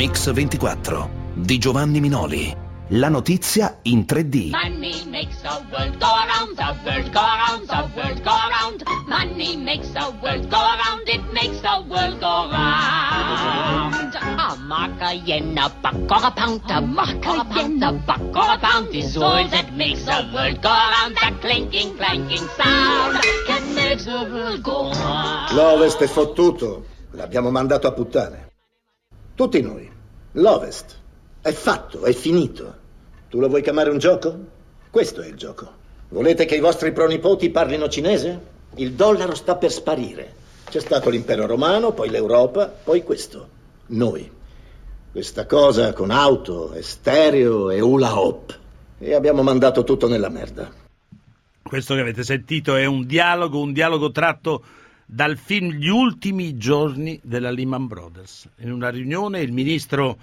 Mix 24 di Giovanni Minoli. La notizia in 3D. Money makes the world go around, the world go around, the world go around. Money makes the world go around, it makes the world go round. A mark, a yen, a buck, or a pound, a mark, a yen, a buck, or a pound is all that makes the world go around. That clinking, clanking sound that makes the world go round. L'Ovest è fottuto, l'abbiamo mandato a puttane. Tutti noi. L'Ovest è fatto, è finito. Tu lo vuoi chiamare un gioco? Questo è il gioco. Volete che i vostri pronipoti parlino cinese? Il dollaro sta per sparire. C'è stato l'impero romano, poi l'Europa, poi questo. Noi. Questa cosa con auto e stereo e hula hoop. E abbiamo mandato tutto nella merda. Questo che avete sentito è un dialogo tratto dal film Gli ultimi giorni della Lehman Brothers. In una riunione il ministro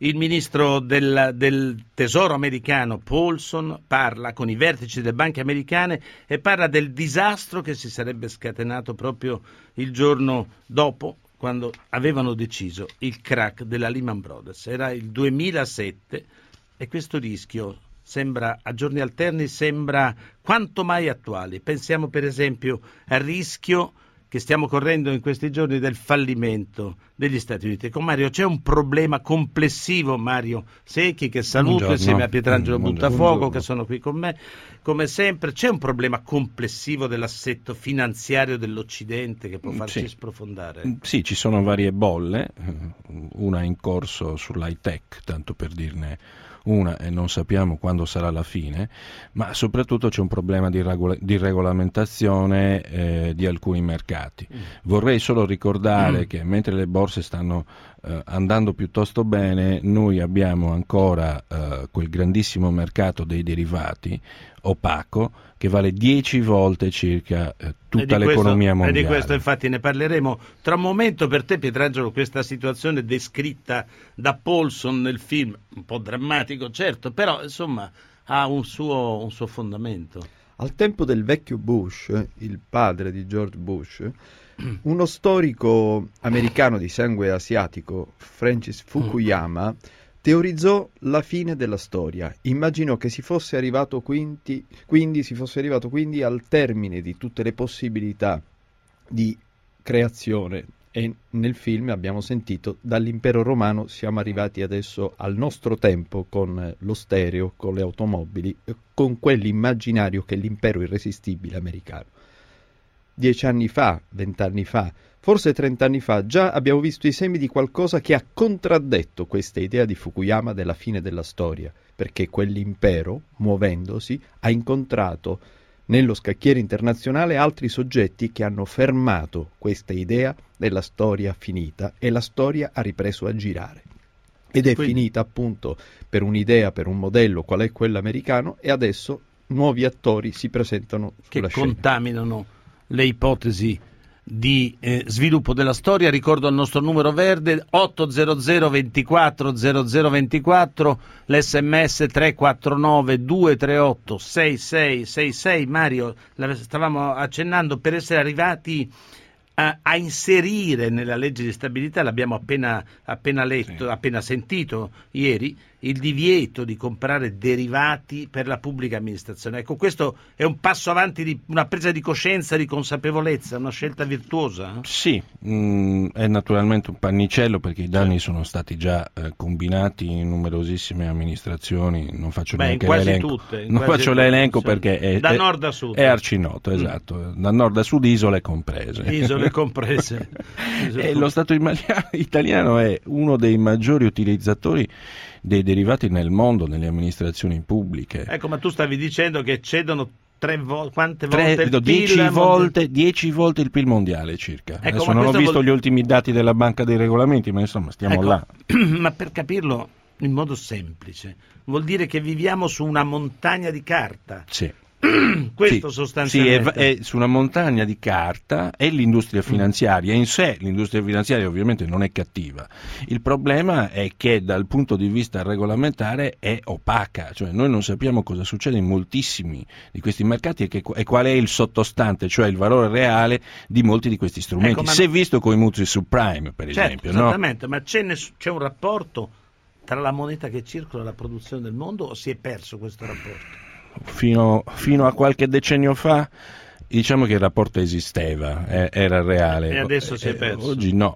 del tesoro americano Paulson parla con i vertici delle banche americane e parla del disastro che si sarebbe scatenato proprio il giorno dopo, quando avevano deciso il crack della Lehman Brothers. Era il 2007 e questo rischio sembra, a giorni alterni, sembra quanto mai attuale. Pensiamo per esempio al rischio che stiamo correndo in questi giorni del fallimento degli Stati Uniti. Con Mario c'è un problema complessivo, Mario Secchi, che saluto Buongiorno. insieme a Pietrangelo Buttafuoco, Buongiorno. che sono qui con me, come sempre. C'è un problema complessivo dell'assetto finanziario dell'Occidente che può farci sprofondare? Sì, ci sono varie bolle, una in corso sull'high tech, tanto per dirne una, e non sappiamo quando sarà la fine, ma soprattutto c'è un problema di regolamentazione di alcuni mercati. Vorrei solo ricordare che mentre le borse stanno andando piuttosto bene, noi abbiamo ancora quel grandissimo mercato dei derivati opaco che vale 10 volte circa tutta l'economia mondiale. E di questo infatti ne parleremo tra un momento. Per te, Pietrangelo, questa situazione descritta da Paulson nel film, un po' drammatico certo, però insomma ha un suo fondamento. Al tempo del vecchio Bush, il padre di George Bush, uno storico americano di sangue asiatico, Francis Fukuyama, teorizzò la fine della storia. Immaginò che si fosse arrivato quindi al termine di tutte le possibilità di creazione, e nel film abbiamo sentito dall'impero romano siamo arrivati adesso al nostro tempo con lo stereo, con le automobili, con quell'immaginario che è l'impero irresistibile americano. 10 anni fa, 20 anni fa, forse 30 anni fa, già abbiamo visto i semi di qualcosa che ha contraddetto questa idea di Fukuyama della fine della storia, perché quell'impero, muovendosi, ha incontrato nello scacchiere internazionale altri soggetti che hanno fermato questa idea della storia finita, e la storia ha ripreso a girare. Ed è finita appunto per un'idea, per un modello qual è quello americano, e adesso nuovi attori si presentano sulla scena. Che contaminano le ipotesi di sviluppo della storia. Ricordo il nostro numero verde 800 24 0024, l'SMS 349 238 6666. Mario, stavamo accennando, per essere arrivati a inserire nella legge di stabilità, l'abbiamo appena letto, appena sentito ieri, il divieto di comprare derivati per la pubblica amministrazione. Ecco, questo è un passo avanti, una presa di coscienza, di consapevolezza, una scelta virtuosa? Sì, è naturalmente un pannicello, perché i danni sono stati già combinati in numerosissime amministrazioni. Non faccio neanche l'elenco. Non faccio l'elenco perché è da nord a sud. È arcinoto, esatto, da nord a sud, isole comprese. E lo Stato italiano è uno dei maggiori utilizzatori dei derivati nel mondo, nelle amministrazioni pubbliche. Ecco, ma tu stavi dicendo che cedono quante volte il PIL? 10 volte il PIL mondiale circa. Ecco, adesso non ho visto gli ultimi dati della Banca dei Regolamenti, ma insomma stiamo là. Ma per capirlo in modo semplice, vuol dire che viviamo su una montagna di carta. Sì. Questo sì, sostanzialmente. Sì, è su una montagna di carta, è l'industria finanziaria. In sé l'industria finanziaria ovviamente non è cattiva. Il problema è che dal punto di vista regolamentare è opaca, cioè noi non sappiamo cosa succede in moltissimi di questi mercati e qual è il sottostante, cioè il valore reale di molti di questi strumenti. Ecco, si è visto con i mutui subprime, per esempio. Esattamente, no? Ma c'è un rapporto tra la moneta che circola e la produzione del mondo, o si è perso questo rapporto? Fino a qualche decennio fa diciamo che il rapporto esisteva, era reale. E adesso si è perso? Oggi no,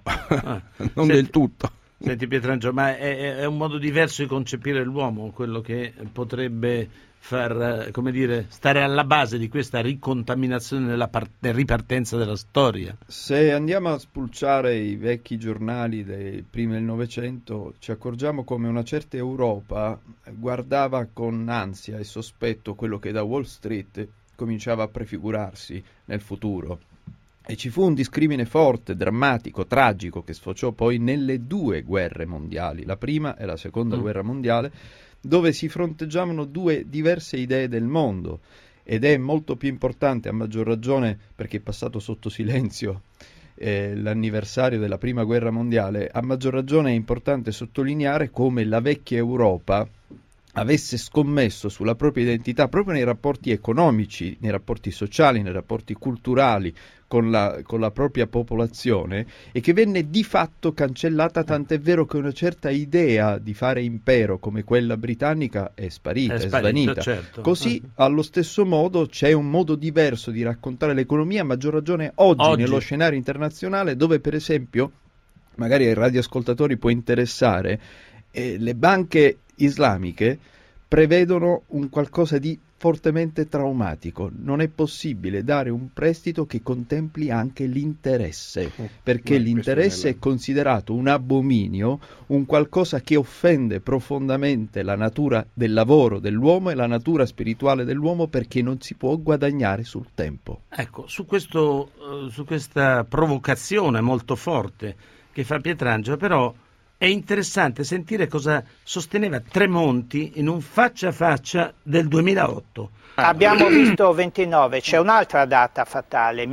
non del tutto. Senti Pietrangelo, ma è un modo diverso di concepire l'uomo, quello che potrebbe far, come dire, stare alla base di questa ricontaminazione nella ripartenza della storia? Se andiamo a spulciare i vecchi giornali dei primi del Novecento, ci accorgiamo come una certa Europa guardava con ansia e sospetto quello che da Wall Street cominciava a prefigurarsi nel futuro. E ci fu un discrimine forte, drammatico, tragico, che sfociò poi nelle 2 guerre mondiali, la prima e la seconda guerra mondiale, dove si fronteggiavano 2 diverse idee del mondo. Ed è molto più importante, a maggior ragione, perché è passato sotto silenzio l'anniversario della prima guerra mondiale, a maggior ragione è importante sottolineare come la vecchia Europa avesse scommesso sulla propria identità proprio nei rapporti economici, nei rapporti sociali, nei rapporti culturali con la propria popolazione, e che venne di fatto cancellata, tant'è vero che una certa idea di fare impero come quella britannica è sparita, è svanita. Certo. Così, allo stesso modo, c'è un modo diverso di raccontare l'economia, a maggior ragione oggi nello scenario internazionale, dove per esempio, magari ai radioascoltatori può interessare, le banche islamiche prevedono un qualcosa di fortemente traumatico. Non è possibile dare un prestito che contempli anche l'interesse, perché l'interesse è considerato un abominio, un qualcosa che offende profondamente la natura del lavoro dell'uomo e la natura spirituale dell'uomo, perché non si può guadagnare sul tempo. Ecco, su questa provocazione molto forte che fa Pietrangelo, però è interessante sentire cosa sosteneva Tremonti in un faccia a faccia del 2008. Abbiamo visto 29, c'è un'altra data fatale,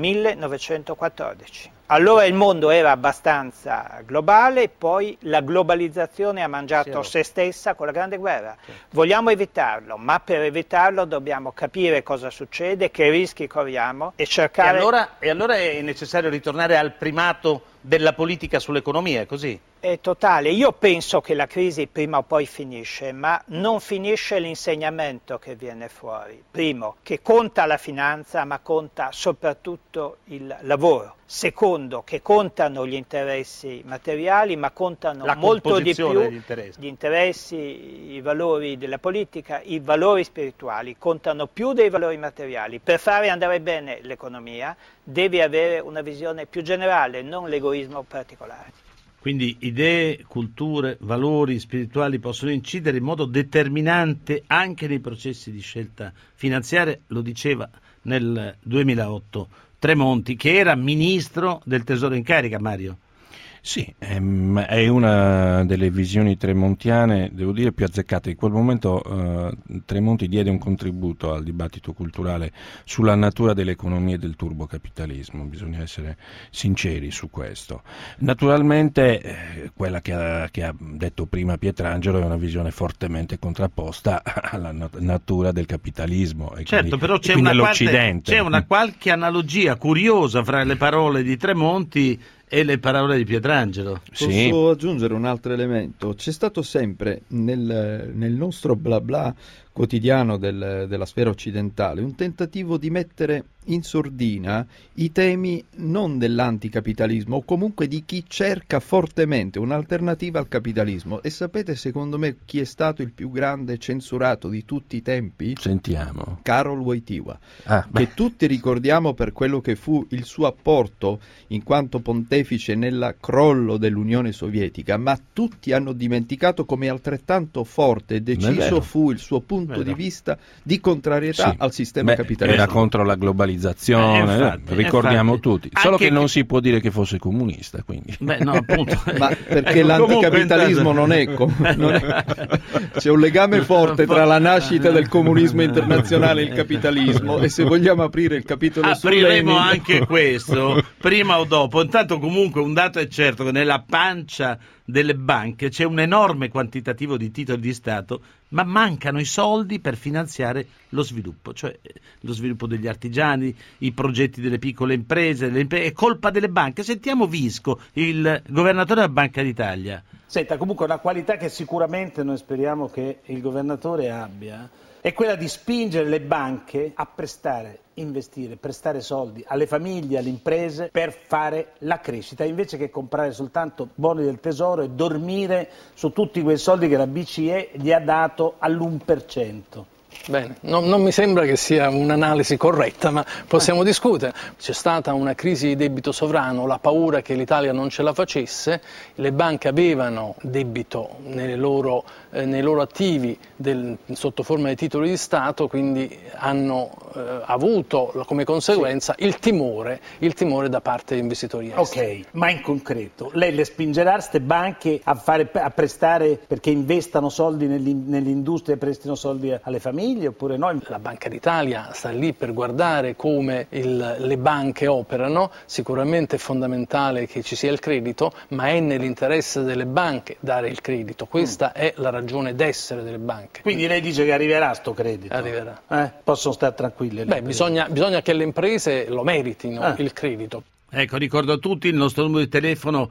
1914. Allora il mondo era abbastanza globale, poi la globalizzazione ha mangiato se stessa con la Grande Guerra. Vogliamo evitarlo, ma per evitarlo dobbiamo capire cosa succede, che rischi corriamo e cercare... E allora è necessario ritornare al primato della politica sull'economia, è così? È totale. Io penso che la crisi prima o poi finisce, ma non finisce l'insegnamento che viene fuori. Primo, che conta la finanza, ma conta soprattutto il lavoro. Secondo, che contano gli interessi materiali, ma contano molto di più gli interessi, i valori della politica, i valori spirituali, contano più dei valori materiali. Per fare andare bene l'economia devi avere una visione più generale, non l'egoismo particolare. Quindi idee, culture, valori spirituali possono incidere in modo determinante anche nei processi di scelta finanziaria, lo diceva nel 2008 Tremonti, che era ministro del Tesoro in carica, Mario. Sì, è una delle visioni tremontiane, devo dire, più azzeccate. In quel momento Tremonti diede un contributo al dibattito culturale sulla natura dell'economia e del turbocapitalismo, bisogna essere sinceri su questo. Naturalmente quella che ha detto prima Pietrangelo è una visione fortemente contrapposta alla natura del capitalismo. E certo, però c'è una qualche analogia curiosa fra le parole di Tremonti e le parole di Pietrangelo. Posso aggiungere un altro elemento? C'è stato sempre nel nostro bla bla quotidiano della sfera occidentale un tentativo di mettere in sordina i temi non dell'anticapitalismo, o comunque di chi cerca fortemente un'alternativa al capitalismo. E sapete secondo me chi è stato il più grande censurato di tutti i tempi? Sentiamo. Karol Wojtyła, che tutti ricordiamo per quello che fu il suo apporto in quanto pontefice nel crollo dell'Unione Sovietica, ma tutti hanno dimenticato come altrettanto forte e deciso fu il suo punto punto di vista di contrarietà al sistema capitalistico. Era contro la globalizzazione, ricordiamo tutti. Solo che non si può dire che fosse comunista, quindi. No, appunto. Ma perché l'anticapitalismo non è c'è un legame forte tra la nascita del comunismo internazionale e il capitalismo, e se vogliamo aprire il capitolo su apriremo Lenin... anche questo prima o dopo. Intanto comunque un dato è certo, che nella pancia delle banche c'è un enorme quantitativo di titoli di Stato, ma mancano i soldi per finanziare lo sviluppo, cioè lo sviluppo degli artigiani, i progetti delle piccole imprese, è colpa delle banche. Sentiamo Visco, il governatore della Banca d'Italia. Senta, comunque una qualità che sicuramente noi speriamo che il governatore abbia è quella di spingere le banche a investire, prestare soldi alle famiglie, alle imprese per fare la crescita, invece che comprare soltanto buoni del tesoro e dormire su tutti quei soldi che la BCE gli ha dato all'1%. Bene, non mi sembra che sia un'analisi corretta, ma possiamo discutere. C'è stata una crisi di debito sovrano, la paura che l'Italia non ce la facesse, le banche avevano debito nei loro attivi sotto forma di titoli di Stato, quindi hanno avuto come conseguenza il timore da parte degli investitori esteri. Ok, ma in concreto, lei le spingerà queste banche a prestare perché investano soldi nell'industria e prestino soldi alle famiglie? Oppure no? La Banca d'Italia sta lì per guardare come le banche operano. Sicuramente è fondamentale che ci sia il credito, ma è nell'interesse delle banche dare il credito. Questa è la ragione d'essere delle banche. Quindi lei dice che arriverà sto credito? Arriverà. Possono stare tranquille? Bisogna che le imprese lo meritino, il credito. Ecco, ricordo a tutti il nostro numero di telefono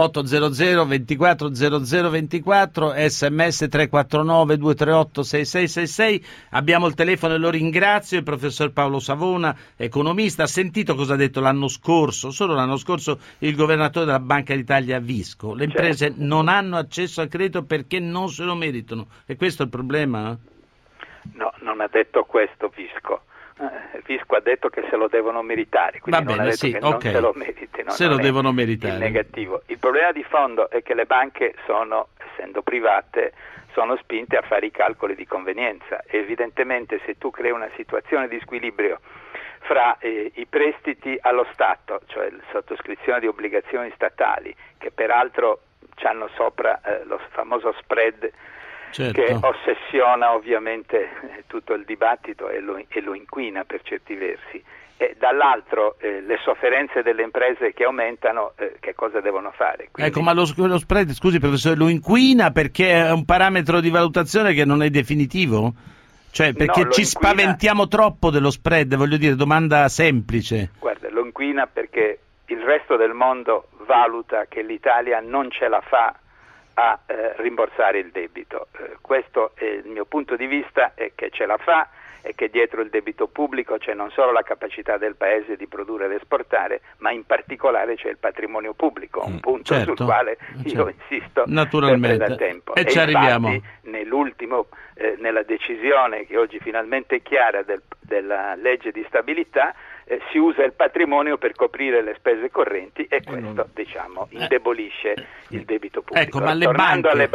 800 24 00 24, sms 349 238 6666. Abbiamo il telefono e lo ringrazio, il professor Paolo Savona, economista. Ha sentito cosa ha detto solo l'anno scorso, il governatore della Banca d'Italia Visco. Le imprese non hanno accesso al credito perché non se lo meritano. E questo è il problema? No, non ha detto questo Visco. Visco ha detto che se lo devono meritare, quindi non ha detto che non se lo meritino. Se lo devono meritare. Il negativo. Il problema di fondo è che le banche essendo private, sono spinte a fare i calcoli di convenienza. Evidentemente se tu crei una situazione di squilibrio fra i prestiti allo Stato, cioè la sottoscrizione di obbligazioni statali, che peraltro hanno sopra lo famoso spread, certo, che ossessiona ovviamente tutto il dibattito e lo inquina per certi versi, e dall'altro le sofferenze delle imprese che aumentano, che cosa devono fare? Quindi... Ecco, ma lo spread, scusi professore, lo inquina perché è un parametro di valutazione che non è definitivo? Cioè perché ci spaventiamo troppo dello spread, voglio dire, domanda semplice. Guarda, lo inquina perché il resto del mondo valuta che l'Italia non ce la fa a rimborsare il debito. Questo è il mio punto di vista, è che ce la fa e che dietro il debito pubblico c'è non solo la capacità del Paese di produrre ed esportare, ma in particolare c'è il patrimonio pubblico, un punto sul quale io insisto sempre da tempo. E ci arriviamo. Nell'ultimo, nella decisione che oggi finalmente è chiara della legge di stabilità, si usa il patrimonio per coprire le spese correnti e questo indebolisce il debito pubblico. Ecco, ma tornando alle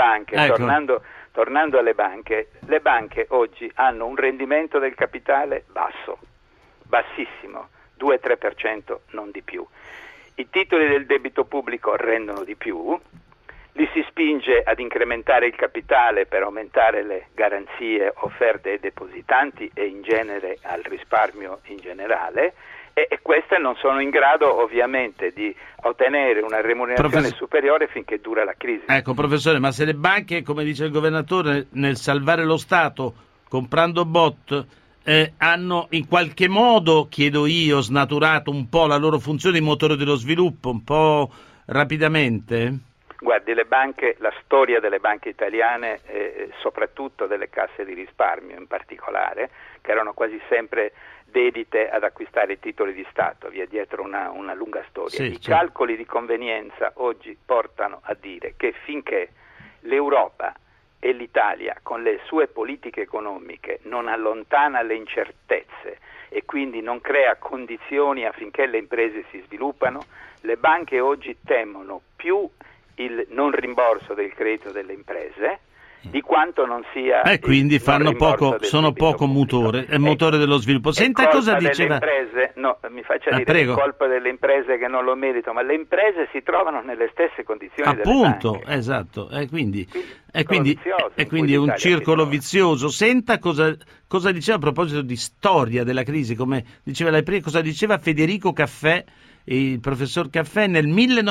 banche, le banche oggi hanno un rendimento del capitale bassissimo, 2-3%, non di più. I titoli del debito pubblico rendono di più, li si spinge ad incrementare il capitale per aumentare le garanzie offerte ai depositanti e in genere al risparmio in generale, e queste non sono in grado ovviamente di ottenere una remunerazione superiore finché dura la crisi. Ecco professore, ma se le banche, come dice il governatore, nel salvare lo Stato comprando bot, hanno in qualche modo, chiedo io, snaturato un po' la loro funzione di motore dello sviluppo, un po' rapidamente? Guardi, le banche, la storia delle banche italiane, soprattutto delle casse di risparmio in particolare, che erano quasi sempre dedite ad acquistare titoli di Stato, via dietro una lunga storia. I calcoli di convenienza oggi portano a dire che finché l'Europa e l'Italia con le sue politiche economiche non allontana le incertezze e quindi non crea condizioni affinché le imprese si sviluppano, le banche oggi temono più il non rimborso del credito delle imprese di quanto non sia quindi fanno poco, sono poco motore dello sviluppo. Senta cosa diceva. Imprese, no, mi faccia dire, è colpa delle imprese che non lo meritano, ma le imprese si trovano nelle stesse condizioni delle banche. Esatto, quindi è un circolo vizioso. Senta cosa diceva a proposito di storia della crisi, come diceva lei prima, cosa diceva Federico Caffè, il professor Caffè, nel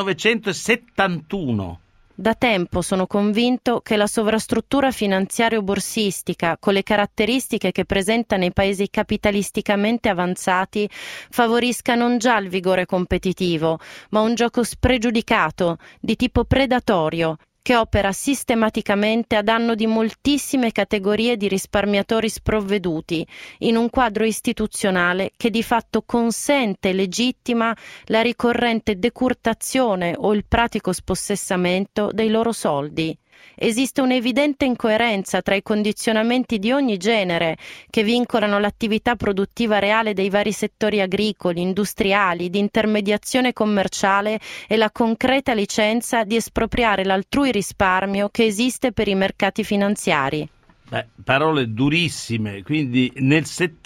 1971. Da tempo sono convinto che la sovrastruttura finanziario-borsistica, con le caratteristiche che presenta nei paesi capitalisticamente avanzati, favorisca non già il vigore competitivo, ma un gioco spregiudicato, di tipo predatorio, che opera sistematicamente a danno di moltissime categorie di risparmiatori sprovveduti, in un quadro istituzionale che di fatto consente e legittima la ricorrente decurtazione o il pratico spossessamento dei loro soldi. Esiste un'evidente incoerenza tra i condizionamenti di ogni genere che vincolano l'attività produttiva reale dei vari settori agricoli, industriali, di intermediazione commerciale e la concreta licenza di espropriare l'altrui risparmio che esiste per i mercati finanziari. Parole durissime, quindi nel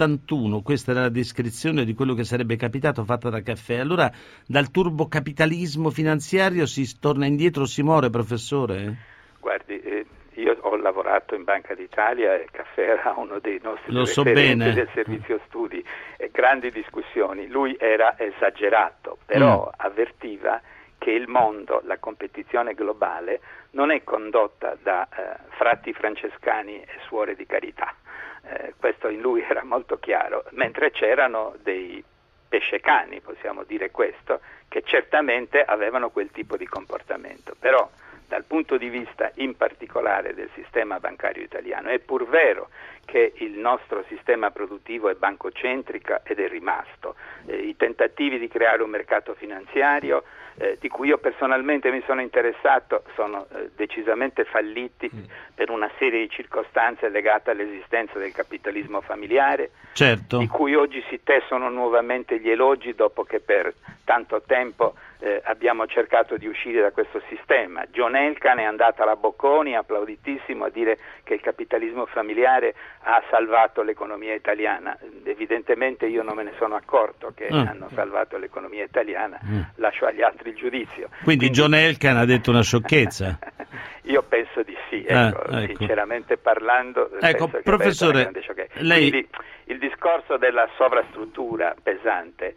71 questa era la descrizione di quello che sarebbe capitato fatta da Caffè. Allora dal turbocapitalismo finanziario si torna indietro, si muore, professore? Guardi, io ho lavorato in Banca d'Italia e Caffè era uno dei nostri referenti del servizio studi e grandi discussioni. Lui era esagerato, però avvertiva che il mondo, la competizione globale, non è condotta da frati francescani e suore di carità. Questo in lui era molto chiaro, mentre c'erano dei pescecani, possiamo dire questo, che certamente avevano quel tipo di comportamento. Però dal punto di vista in particolare del sistema bancario italiano è pur vero che il nostro sistema produttivo è bancocentrico ed è rimasto. I tentativi di creare un mercato finanziario di cui io personalmente mi sono interessato sono decisamente falliti per una serie di circostanze legate all'esistenza del capitalismo familiare, certo, di cui oggi si tessono nuovamente gli elogi dopo che per tanto tempo abbiamo cercato di uscire da questo sistema. John Elkann è andato alla Bocconi, applauditissimo, a dire che il capitalismo familiare ha salvato l'economia italiana. Evidentemente io non me ne sono accorto che hanno salvato l'economia italiana, lascio agli altri il giudizio. Quindi John Elkann ha detto una sciocchezza? Io penso di sì, sinceramente parlando. Professore, lei... Quindi il discorso della sovrastruttura pesante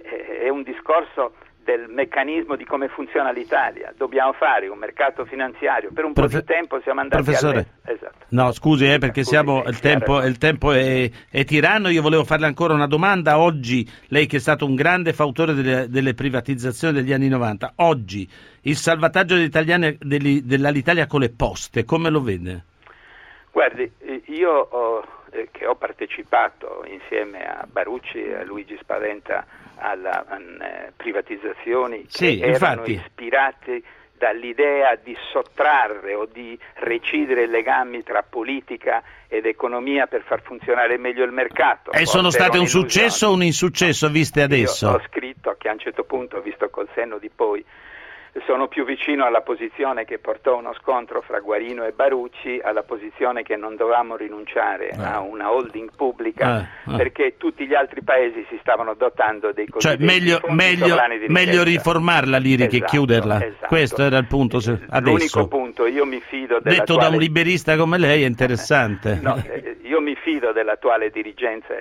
è un discorso del meccanismo di come funziona l'Italia. Dobbiamo fare un mercato finanziario, per un po' di tempo siamo andati Professore, esatto. No, scusi, perché il tempo è tiranno. Io volevo farle ancora una domanda. Oggi, lei che è stato un grande fautore delle privatizzazioni degli anni 90, oggi il salvataggio dell'Alitalia con le poste, come lo vede? Guardi, io che ho partecipato insieme a Barucci e a Luigi Spaventa alla privatizzazioni che erano ispirati dall'idea di sottrarre o di recidere i legami tra politica ed economia per far funzionare meglio il mercato. E sono state un successo o un insuccesso viste adesso? Io ho scritto che a un certo punto, visto col senno di poi, sono più vicino alla posizione che portò uno scontro fra Guarino e Barucci, alla posizione che non dovevamo rinunciare a una holding pubblica perché tutti gli altri paesi si stavano dotando dei cosiddetti fondi sovrani di ricerca. Meglio riformarla l'IRI che chiuderla. Esatto. Questo era il punto adesso. L'unico punto, io mi fido detto da un liberista come lei è interessante. Io mi fido dell'attuale dirigenza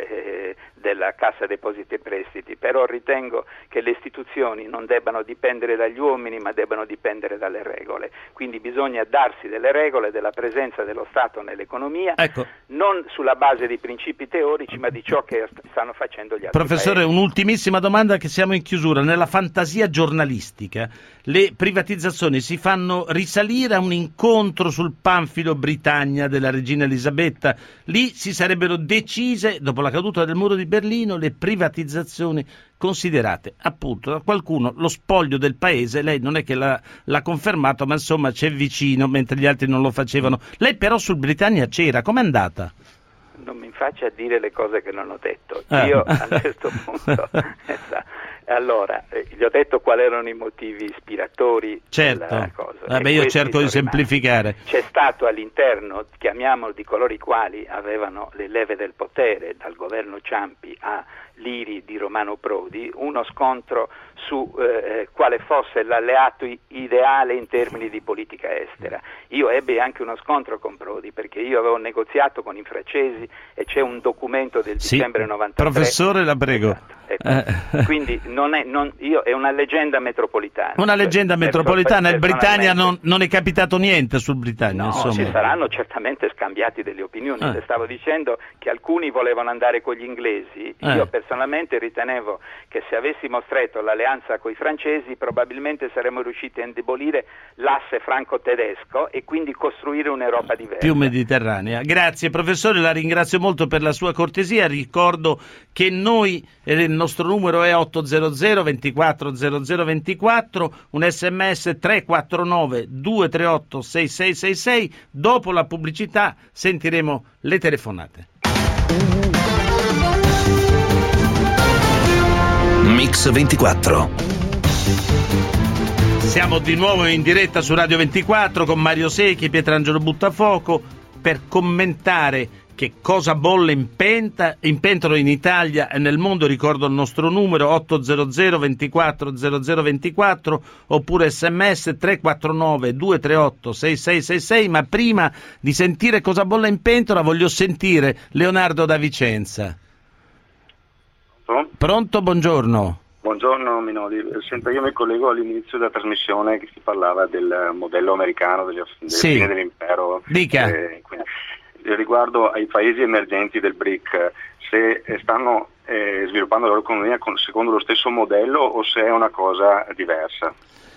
della Cassa Depositi e Prestiti, però ritengo che le istituzioni non debbano dipendere dagli uomini ma debbano dipendere dalle regole, quindi bisogna darsi delle regole, della presenza dello Stato nell'economia, non sulla base di principi teorici ma di ciò che stanno facendo gli altri Professore, paesi. Un'ultimissima domanda che siamo in chiusura. Nella fantasia giornalistica le privatizzazioni si fanno risalire a un incontro sul Panfilo Britannia della regina Elisabetta, lì si sarebbero decise, dopo la caduta del muro di Berlino, le privatizzazioni considerate appunto da qualcuno lo spoglio del paese. Lei non è che l'ha confermato, ma insomma c'è vicino, mentre gli altri non lo facevano. Lei però sul Britannia c'era, com'è andata? Non mi faccia dire le cose che non ho detto. Io a un certo punto Allora, gli ho detto quali erano i motivi ispiratori certo. della cosa. Vabbè, io cerco di semplificare. C'è stato all'interno, chiamiamolo, di coloro i quali avevano le leve del potere, dal governo Ciampi a l'IRI di Romano Prodi, uno scontro su quale fosse l'alleato ideale in termini di politica estera. Io ebbi anche uno scontro con Prodi, perché io avevo negoziato con i francesi e c'è un documento del dicembre 93. Professore, la prego. Esatto. Quindi è una leggenda metropolitana. Una leggenda metropolitana. Il Britannia non è capitato niente sul Britannia. No, insomma. ci saranno certamente scambiati delle opinioni. Le stavo dicendo che alcuni volevano andare con gli inglesi. Io personalmente ritenevo che se avessimo stretto l'alleanza con i francesi probabilmente saremmo riusciti a indebolire l'asse franco-tedesco e quindi costruire un'Europa diversa. Più mediterranea. Grazie professore, la ringrazio molto per la sua cortesia. Ricordo che il nostro numero è 800 24 00 24, un sms 349 238 6666. Dopo la pubblicità sentiremo le telefonate. Mix 24. Siamo di nuovo in diretta su Radio 24 con Mario Secchi e Pietrangelo Buttafuoco per commentare che cosa bolle in pentola in Italia e nel mondo. Ricordo il nostro numero 800 24 00 24 oppure sms 349 238 6666. Ma prima di sentire cosa bolle in pentola voglio sentire Leonardo da Vicenza. Pronto? Buongiorno. Buongiorno Minoli, senta, io mi collego all'inizio della trasmissione che si parlava del modello americano della fine dell'impero. Dica. Riguardo ai paesi emergenti del BRIC, se stanno sviluppando la loro economia secondo lo stesso modello o se è una cosa diversa.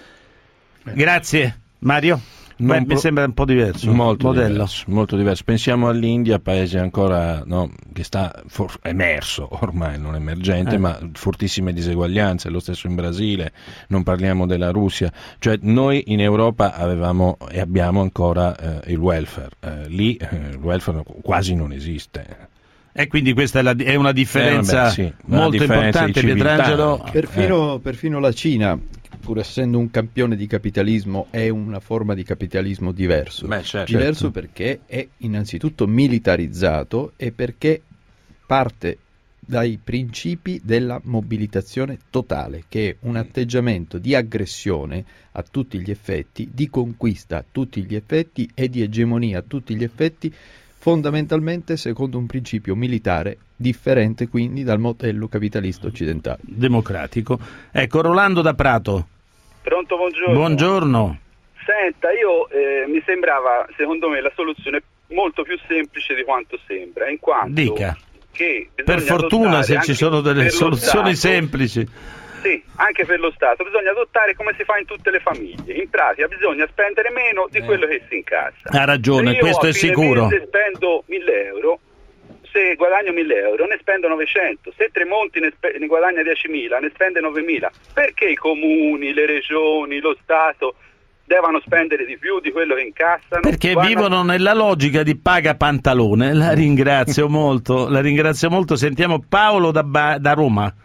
Grazie. Mario? Mi sembra un po' diverso. Molto diverso. Pensiamo all'India, paese ancora che sta emerso ormai, non emergente, ma fortissime diseguaglianze. Lo stesso in Brasile, non parliamo della Russia. Cioè noi in Europa avevamo e abbiamo ancora il welfare. Lì il welfare quasi non esiste. E quindi questa è una differenza molto importante, Pietrangelo. Perfino la Cina, pur essendo un campione di capitalismo, è una forma di capitalismo diverso. Diverso perché è innanzitutto militarizzato e perché parte dai principi della mobilitazione totale, che è un atteggiamento di aggressione a tutti gli effetti, di conquista a tutti gli effetti e di egemonia a tutti gli effetti, fondamentalmente secondo un principio militare differente quindi dal modello capitalista occidentale. Democratico. Ecco, Rolando da Prato. Pronto, buongiorno. Buongiorno. Senta, mi sembrava, secondo me, la soluzione molto più semplice di quanto sembra, in quanto Dica. Che per fortuna se ci sono delle soluzioni semplici. Sì, anche per lo Stato bisogna adottare come si fa in tutte le famiglie. In pratica bisogna spendere meno di quello che si incassa. Ha ragione, questo è sicuro. Se spendo 1.000 euro, se guadagno 1.000 euro ne spendo 900, se Tremonti ne guadagna 10.000, ne spende 9.000. Perché i comuni, le regioni, lo Stato devono spendere di più di quello che incassano? Perché vivono nella logica di paga pantalone. La ringrazio molto. Sentiamo Paolo da Roma.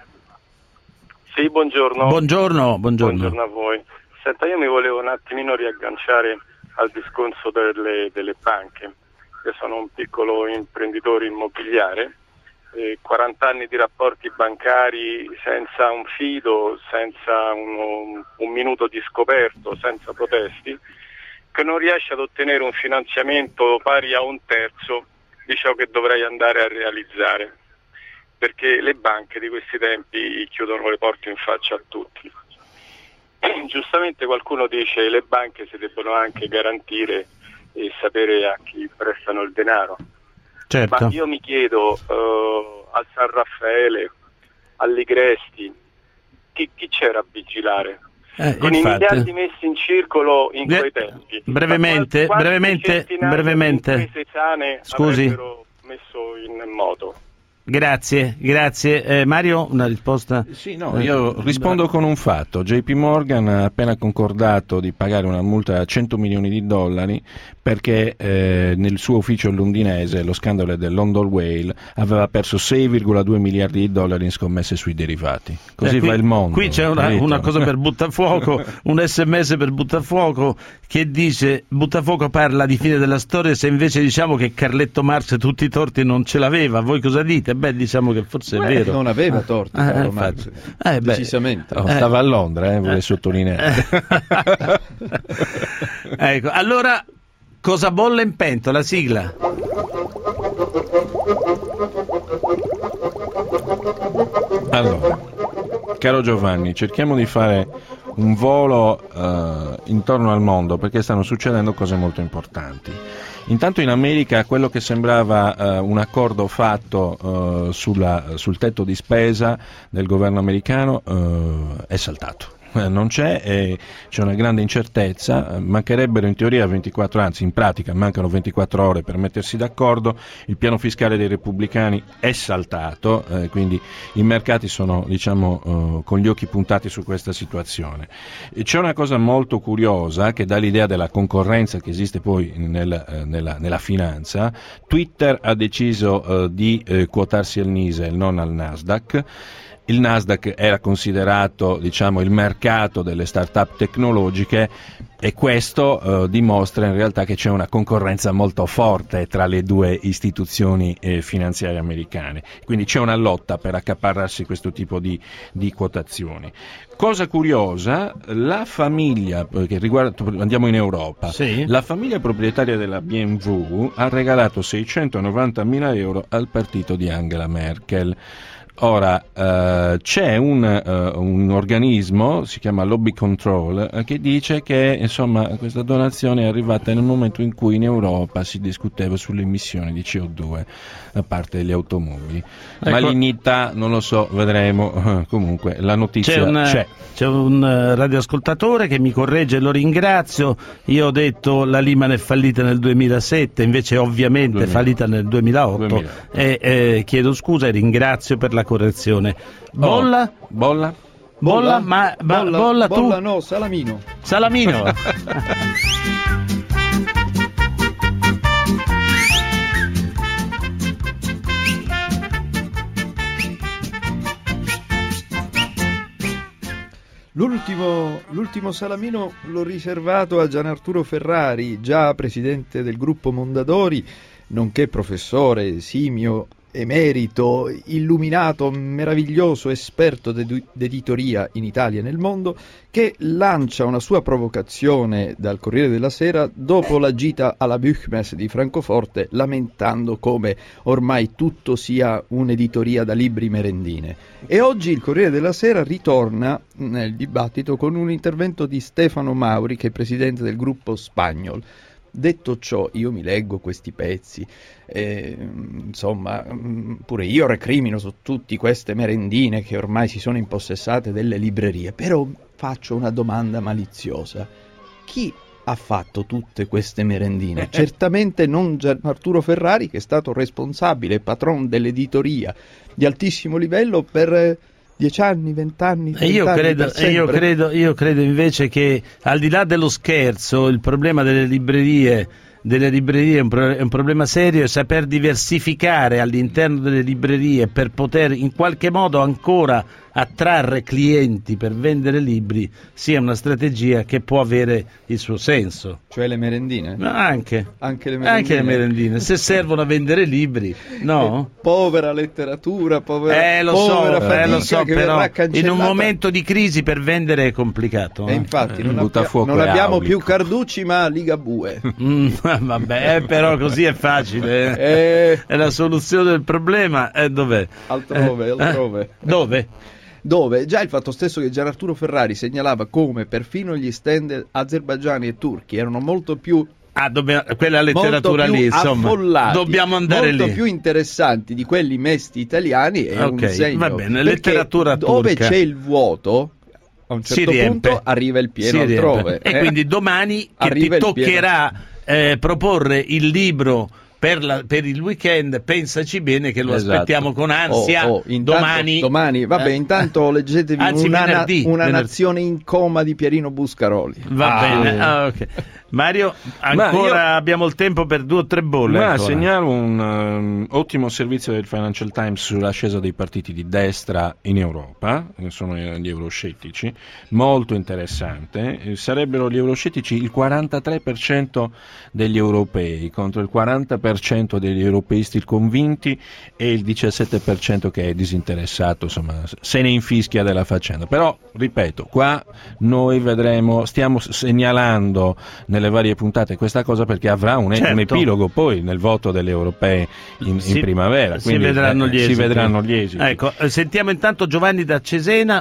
Sì, buongiorno. Buongiorno Buongiorno a voi. Senta, io mi volevo un attimino riagganciare al discorso delle banche. Io sono un piccolo imprenditore immobiliare, 40 anni di rapporti bancari senza un fido, senza un minuto di scoperto, senza protesti, che non riesce ad ottenere un finanziamento pari a 1/3 di ciò che dovrei andare a realizzare, perché le banche di questi tempi chiudono le porte in faccia a tutti. Giustamente qualcuno dice che le banche si debbono anche garantire e sapere a chi prestano il denaro. Certo. Ma io mi chiedo al San Raffaele, all'Igresti, chi c'era a vigilare? Con infatti. I miliardi messi in circolo in quei tempi. Brevemente. Scusi. Avrebbero messo in moto. Grazie. Mario, una risposta? Sì, io rispondo con un fatto. JP Morgan ha appena concordato di pagare una multa a $100 milioni perché nel suo ufficio londinese lo scandalo del London Whale aveva perso 6,2 miliardi di dollari in scommesse sui derivati. Così qui, va il mondo. Qui c'è una cosa per buttafuoco, un SMS per buttafuoco che dice: buttafuoco parla di fine della storia, se invece diciamo che Carletto Marx tutti i torti non ce l'aveva, voi cosa dite? Beh, diciamo che forse è vero. Non aveva torti, Carlo Marx. Decisamente. Stava a Londra, vorrei sottolineare. Ecco, allora cosa bolle in pentola? Sigla. Allora, caro Giovanni, cerchiamo di fare un volo intorno al mondo, perché stanno succedendo cose molto importanti. Intanto in America quello che sembrava un accordo fatto sul tetto di spesa del governo americano è saltato. Non c'è una grande incertezza, mancherebbero in teoria 24, anzi in pratica mancano 24 ore per mettersi d'accordo. Il piano fiscale dei repubblicani è saltato, quindi i mercati sono con gli occhi puntati su questa situazione. E c'è una cosa molto curiosa che dà l'idea della concorrenza che esiste poi nella finanza. Twitter ha deciso di quotarsi al NYSE e non al Nasdaq. Il Nasdaq era considerato, il mercato delle start-up tecnologiche, e questo dimostra in realtà che c'è una concorrenza molto forte tra le due istituzioni finanziarie americane. Quindi c'è una lotta per accaparrarsi questo tipo di quotazioni. Cosa curiosa, la famiglia, che andiamo in Europa, sì. La famiglia proprietaria della BMW ha regalato 690.000 euro al partito di Angela Merkel. Ora, c'è un organismo, si chiama Lobby Control, che dice che questa donazione è arrivata nel momento in cui in Europa si discuteva sulle emissioni di CO2 da parte degli automobili. Ecco. Malignità, non lo so, vedremo. Comunque la notizia c'è. C'è un radioascoltatore che mi corregge, lo ringrazio. Io ho detto la Lehman è fallita nel 2007, invece ovviamente è fallita nel 2008. E chiedo scusa e ringrazio per la correzione. Bolla? Bolla? Bolla? Bolla tu? Bolla no, Salamino. Salamino? L'ultimo Salamino l'ho riservato a Gianarturo Ferrari, già presidente del gruppo Mondadori, nonché professore, simio, emerito, illuminato, meraviglioso esperto d'editoria in Italia e nel mondo, che lancia una sua provocazione dal Corriere della Sera dopo la gita alla Buchmesse di Francoforte, lamentando come ormai tutto sia un'editoria da libri merendine. E oggi il Corriere della Sera ritorna nel dibattito con un intervento di Stefano Mauri, che è presidente del gruppo Spagnol. Detto ciò, io mi leggo questi pezzi, pure io recrimino su tutte queste merendine che ormai si sono impossessate delle librerie, però faccio una domanda maliziosa: chi ha fatto tutte queste merendine? Certamente non Arturo Ferrari, che è stato responsabile, patron dell'editoria di altissimo livello per 10 anni, 20 anni, 30 anni. Io credo invece che, al di là dello scherzo, il problema delle librerie è un problema serio, e saper diversificare all'interno delle librerie per poter in qualche modo ancora attrarre clienti per vendere libri sia una strategia che può avere il suo senso. Cioè le merendine? No, anche le merendine, se servono a vendere libri, no? Povera letteratura, povera lo so, che però verrà cancellata. In un momento di crisi per vendere è complicato. E infatti non abbiamo più Carducci, ma Ligabue. Vabbè, però così è facile. È la soluzione del problema. Dov'è? Altrove. Dove già il fatto stesso che Gianarturo Ferrari segnalava come perfino gli stand azerbaigiani e turchi erano molto più quella letteratura lì, insomma, affollati, dobbiamo andare molto lì, più interessanti di quelli mesti italiani, è un segno. Va bene, letteratura dove turca, c'è il vuoto, a un certo punto arriva il pieno altrove. E quindi domani che ti toccherà proporre il libro per il weekend, pensaci bene che lo aspettiamo con ansia. Domani, vabbè, intanto leggetevi venerdì. Nazione in coma di Pierino Buscaroli. Va bene, okay. Mario, ancora abbiamo il tempo per 2 o 3 bolle. Ma segnalo un ottimo servizio del Financial Times sull'ascesa dei partiti di destra in Europa, che sono gli euroscettici, molto interessante. Sarebbero gli euroscettici il 43% degli europei contro il 40% degli europeisti convinti e il 17% che è disinteressato, insomma, se ne infischia della faccenda. Però, ripeto, qua noi stiamo segnalando nelle varie puntate questa cosa perché avrà un epilogo poi nel voto delle europee in primavera, quindi si vedranno gli esiti. Ecco, sentiamo intanto Giovanni da Cesena.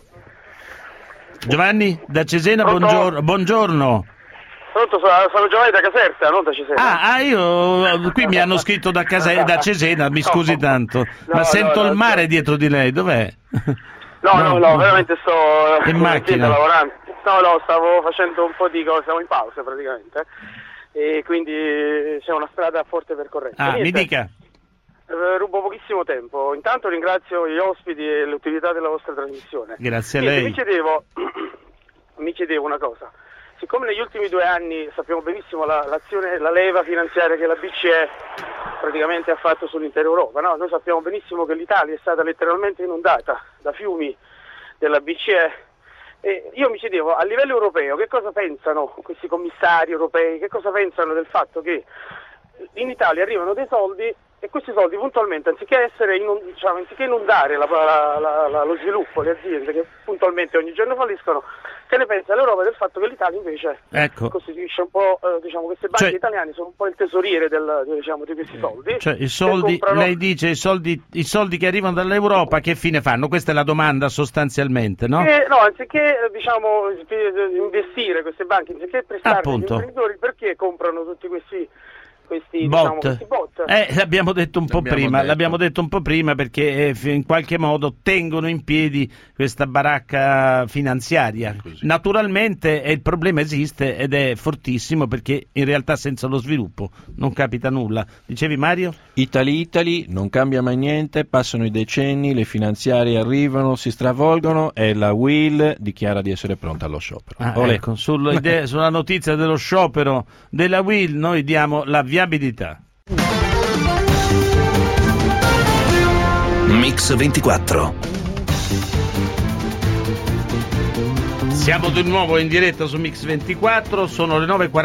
Giovanni da Cesena, buongiorno. Pronto, sono Giovanni da Caserta, non da Cesena. Io qui mi hanno scritto da Cesena, mi scusi tanto, ma sento il mare dietro di lei, dov'è? No, veramente sto in macchina lavorando. No, stavo facendo un po' di cose, stavo in pausa praticamente, e quindi c'è una strada a forte percorrenza. Mi dica. Rubo pochissimo tempo. Intanto ringrazio gli ospiti e l'utilità della vostra trasmissione. Grazie a lei. Mi chiedevo una cosa. Siccome negli ultimi 2 anni sappiamo benissimo la leva finanziaria che la BCE praticamente ha fatto sull'intera Europa, no? Noi sappiamo benissimo che l'Italia è stata letteralmente inondata da fiumi della BCE. E io mi chiedevo, a livello europeo, che cosa pensano questi commissari europei, che cosa pensano del fatto che in Italia arrivano dei soldi e questi soldi puntualmente, anziché inondare lo sviluppo, le aziende che puntualmente ogni giorno falliscono, che ne pensa l'Europa del fatto che l'Italia invece costituisce un po', queste banche italiane sono un po' il tesoriere di questi soldi. Cioè i soldi, lei dice i soldi che arrivano dall'Europa che fine fanno? Questa è la domanda sostanzialmente, no? Anziché investire queste banche, anziché prestare agli imprenditori, perché comprano tutti questi bot. L'abbiamo detto un po' prima perché in qualche modo tengono in piedi questa baracca finanziaria. Naturalmente il problema esiste ed è fortissimo perché in realtà senza lo sviluppo non capita nulla. Dicevi Mario? Italy, non cambia mai niente, passano i decenni, le finanziarie arrivano, si stravolgono e la UIL dichiara di essere pronta allo sciopero. Ecco, sulla notizia dello sciopero della UIL noi diamo la viabilità. Mix 24. Siamo di nuovo in diretta su Mix 24, sono le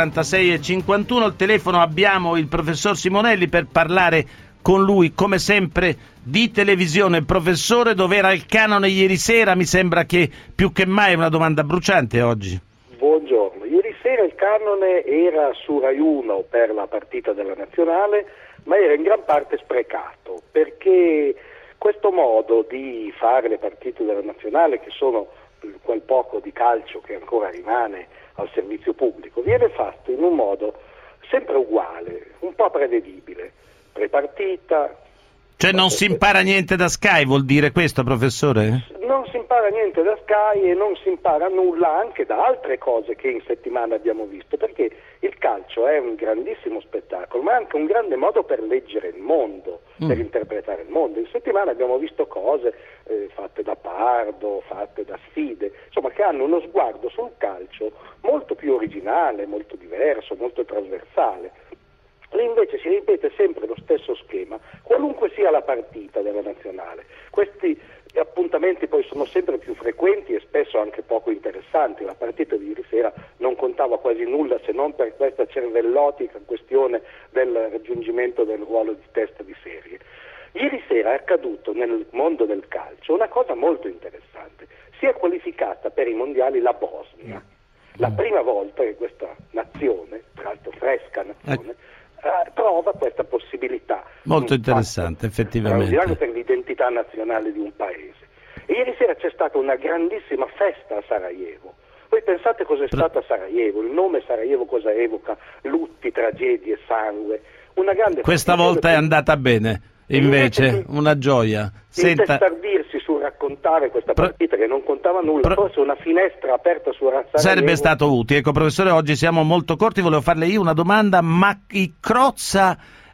9:46:51, al telefono abbiamo il professor Simonelli per parlare con lui come sempre di televisione. Professore, dov'era il canone ieri sera? Mi sembra che più che mai è una domanda bruciante oggi. Buongiorno, ieri sera il canone era su Rai 1 per la partita della Nazionale, ma era in gran parte sprecato perché questo modo di fare le partite della Nazionale, che sono quel poco di calcio che ancora rimane al servizio pubblico, viene fatto in un modo sempre uguale, un po' prevedibile, prepartita. Cioè non si impara niente da Sky, vuol dire questo, professore? Non si impara niente da Sky e non si impara nulla anche da altre cose che in settimana abbiamo visto, perché il calcio è un grandissimo spettacolo, ma è anche un grande modo per leggere il mondo, per interpretare il mondo. In settimana abbiamo visto cose fatte da Pardo, fatte da Sfide, insomma, che hanno uno sguardo sul calcio molto più originale, molto diverso, molto trasversale. E invece si ripete sempre lo stesso schema, qualunque sia la partita della Nazionale. Questi appuntamenti poi sono sempre più frequenti e spesso anche poco interessanti. La partita di ieri sera non contava quasi nulla se non per questa cervellotica questione del raggiungimento del ruolo di testa di serie. Ieri sera è accaduto nel mondo del calcio una cosa molto interessante. Si è qualificata per i mondiali la Bosnia. La prima volta che questa nazione, tra l'altro fresca nazione, trova questa possibilità. Molto interessante, effettivamente. Per l'identità nazionale di un paese. E ieri sera c'è stata una grandissima festa a Sarajevo. Voi pensate cos'è stato a Sarajevo? Il nome Sarajevo cosa evoca? Lutti, tragedie, sangue. Una grande Questa volta è andata bene, invece una gioia. Intestardirsi su raccontare questa partita che non contava nulla, forse una finestra aperta su Sarajevo sarebbe stato utile. Ecco, professore, oggi siamo molto corti, volevo farle io una domanda, ma il Crozza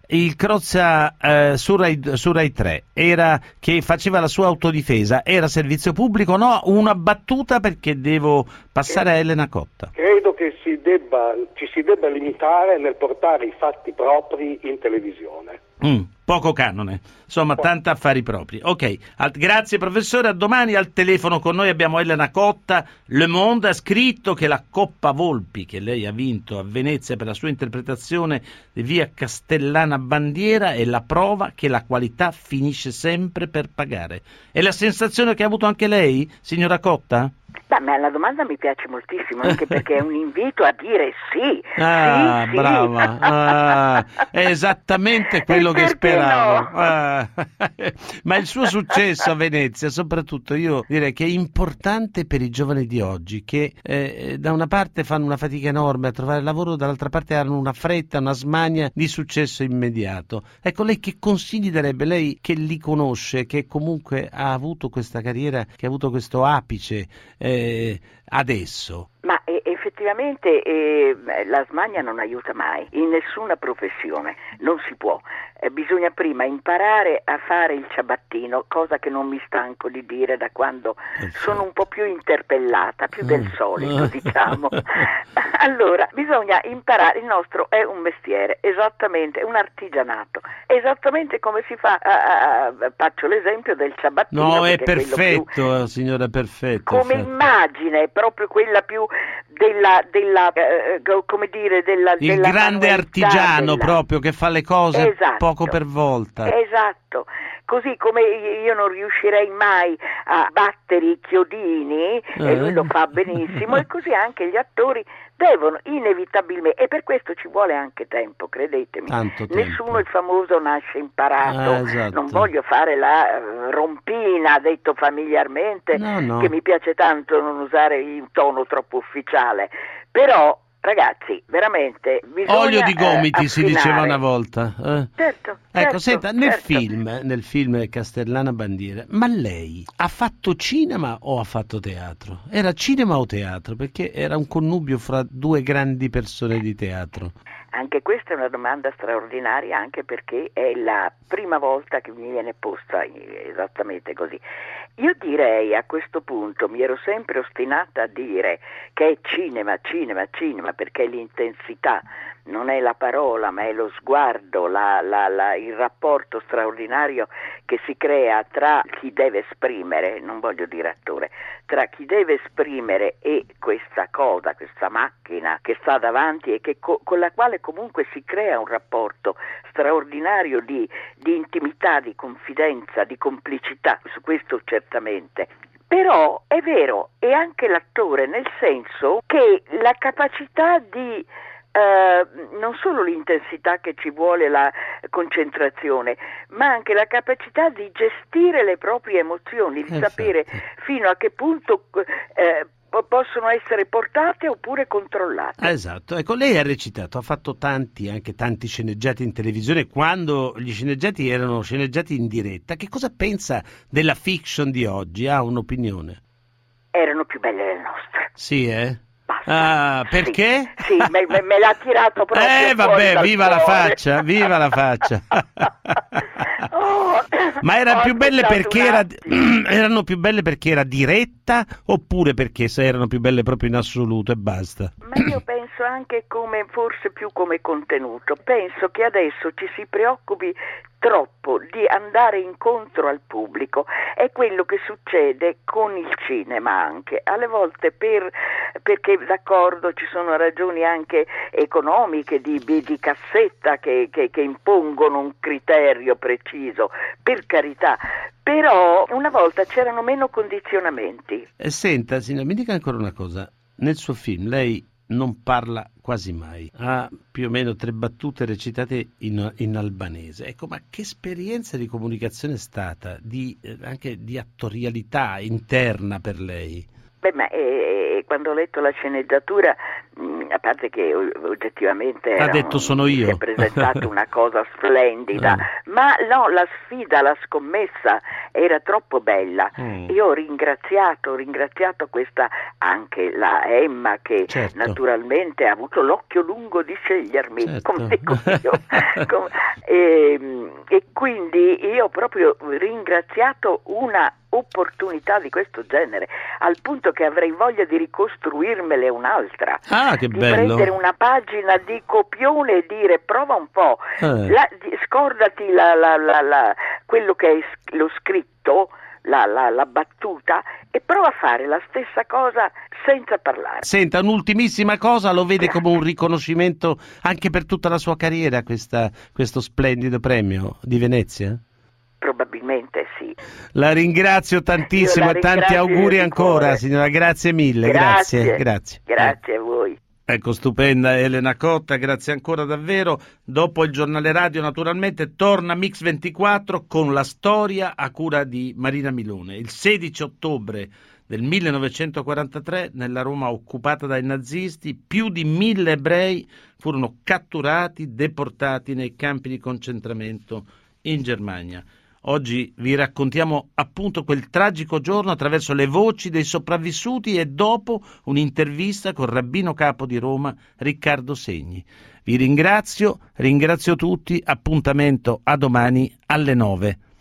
il Crozza su Rai 3 era che faceva la sua autodifesa, era servizio pubblico? No, una battuta perché devo passare a Elena Cotta. Credo che ci si debba limitare nel portare i fatti propri in televisione. Poco canone, insomma, tanti affari propri. Ok, grazie professore, a domani. Al telefono con noi abbiamo Elena Cotta. Le Monde ha scritto che la Coppa Volpi, che lei ha vinto a Venezia per la sua interpretazione di Via Castellana Bandiera, è la prova che la qualità finisce sempre per pagare. È la sensazione che ha avuto anche lei, signora Cotta? Ma la domanda mi piace moltissimo, anche perché è un invito a dire sì. Ah, sì, brava, è esattamente quello che speravo. No? Ma il suo successo a Venezia, soprattutto, io direi che è importante per i giovani di oggi, che da una parte fanno una fatica enorme a trovare lavoro, dall'altra parte hanno una fretta, una smania di successo immediato. Ecco, lei che consigli darebbe, lei che li conosce, che comunque ha avuto questa carriera, che ha avuto questo apice adesso? Ma effettivamente la smania non aiuta mai, in nessuna professione, non si può. Bisogna prima imparare a fare il ciabattino, cosa che non mi stanco di dire da quando sono un po' più interpellata, più del solito, diciamo. Allora, bisogna imparare, il nostro è un mestiere, esattamente, un artigianato, esattamente come si fa, faccio l'esempio del ciabattino. No, è perfetto, più, signora, perfetto. Come immagine, è proprio quella più come dire, il grande artigiano proprio che fa le cose poco per volta. Esatto, così come io non riuscirei mai a battere i chiodini e lui lo fa benissimo, e così anche gli attori devono inevitabilmente, e per questo ci vuole anche tempo, credetemi. Tanto tempo. Nessuno il famoso nasce imparato. Esatto. Non voglio fare la rompina, detto familiarmente, no. che mi piace tanto non usare il tono troppo ufficiale, però ragazzi, veramente bisogna olio di gomiti si affinare. diceva una volta. Certo. Ecco, senta, nel film Castellana Bandiera, ma lei ha fatto cinema o ha fatto teatro? Era cinema o teatro? Perché era un connubio fra due grandi persone di teatro. Anche questa è una domanda straordinaria, anche perché è la prima volta che mi viene posta esattamente così. Io direi, a questo punto, mi ero sempre ostinata a dire che è cinema, perché l'intensità non è la parola, ma è lo sguardo, il rapporto straordinario che si crea tra chi deve esprimere, non voglio dire attore, tra chi deve esprimere e questa cosa, questa macchina che sta davanti e che con la quale comunque si crea un rapporto straordinario di intimità, di confidenza, di complicità, su questo certamente. Però è vero, è anche l'attore, nel senso che la capacità di non solo l'intensità che ci vuole, la concentrazione, ma anche la capacità di gestire le proprie emozioni, di sapere fino a che punto possono essere portate oppure controllate. Esatto, ecco, lei ha recitato, ha fatto anche tanti sceneggiati in televisione, quando gli sceneggiati erano sceneggiati in diretta. Che cosa pensa della fiction di oggi? Ha un'opinione? Erano più belle delle nostre. Sì, Ah, perché? Sì, me l'ha tirato proprio vabbè, viva la faccia. Ma erano più belle perché erano più belle perché era diretta, oppure perché erano più belle proprio in assoluto e basta? Ma io penso anche forse più come contenuto. Penso che adesso ci si preoccupi troppo di andare incontro al pubblico. È quello che succede con il cinema anche. Alle volte perché d'accordo ci sono ragioni anche economiche di cassetta che impongono un criterio preciso, per carità, però una volta c'erano meno condizionamenti. Senta, signora, mi dica ancora una cosa. Nel suo film lei non parla quasi mai, ha più o meno 3 battute recitate in albanese. Ecco, ma che esperienza di comunicazione è stata, anche di attorialità interna per lei? Quando ho letto la sceneggiatura, a parte che oggettivamente ha detto sono io, si è presentato una cosa splendida, ma no, la sfida, la scommessa era troppo bella. Io ho ringraziato questa, anche la Emma, che naturalmente ha avuto l'occhio lungo di scegliermi, come dico io. E quindi io ho proprio ringraziato una opportunità di questo genere, al punto che avrei voglia di ricostruirmele un'altra, che di bello. prendere una pagina di copione e dire prova un po', scordati quello che è lo scritto, la battuta, e prova a fare la stessa cosa senza parlare. Senta, un'ultimissima cosa, lo vede come un riconoscimento anche per tutta la sua carriera questo splendido premio di Venezia? Probabilmente sì. La ringrazio tantissimo e tanti auguri ancora, signora, grazie mille. Grazie a voi. Ecco, stupenda Elena Cotta, grazie ancora davvero. Dopo il giornale radio naturalmente torna Mix24 con la storia a cura di Marina Milone. Il 16 ottobre del 1943, nella Roma occupata dai nazisti, più di 1.000 ebrei furono catturati, deportati nei campi di concentramento in Germania. Oggi vi raccontiamo appunto quel tragico giorno attraverso le voci dei sopravvissuti e dopo un'intervista col rabbino capo di Roma, Riccardo Segni. Vi ringrazio tutti, appuntamento a domani alle 9.